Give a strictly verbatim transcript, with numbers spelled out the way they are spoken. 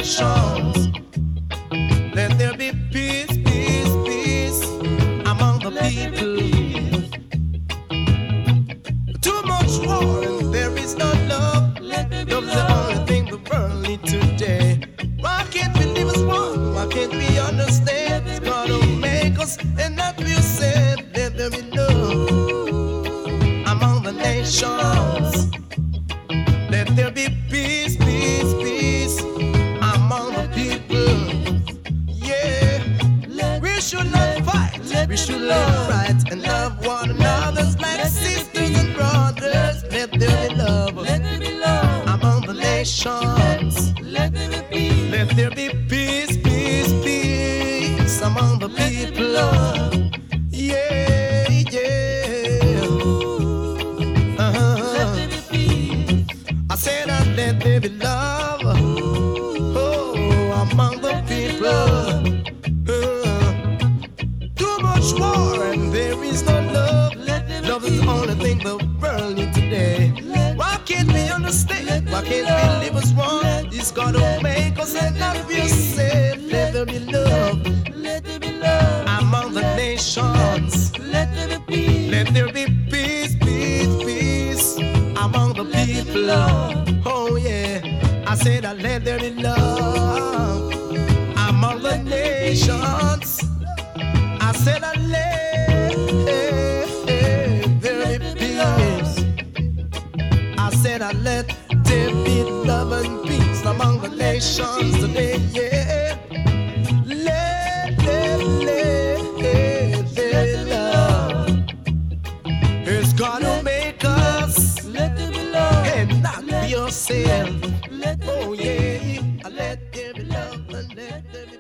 nations. Let there be peace, peace, peace among the people. Too much war and there is no love. Love's the only thing the world needs today. Why can't we live as one? Why can't we understand? It's gonna make us and not be sad. Let there be love among the nations. Let there be peace, peace, peace among the people. Yeah, we should not fight. We should live right and love one another like sisters and brothers. Let there be love among the nations. Let there be peace, peace, peace among the people. Yeah, yeah. Uh-huh. I said I let there be love, oh, among the people. Uh, too much war and there is no love. Love is the only thing the world needs today. Why can't we understand? Why can't we live as one? It's gonna make us and not feel safe. Let there be love among the nations. Let there be peace, peace, peace among the people. Oh yeah, I said I let there be love among the nations. I said I let there be peace. I said I let there be love and peace among the nations today. Yeah, let let let there be love. It's gonna make us and not be yourself. Oh yeah, I let there be love and let there be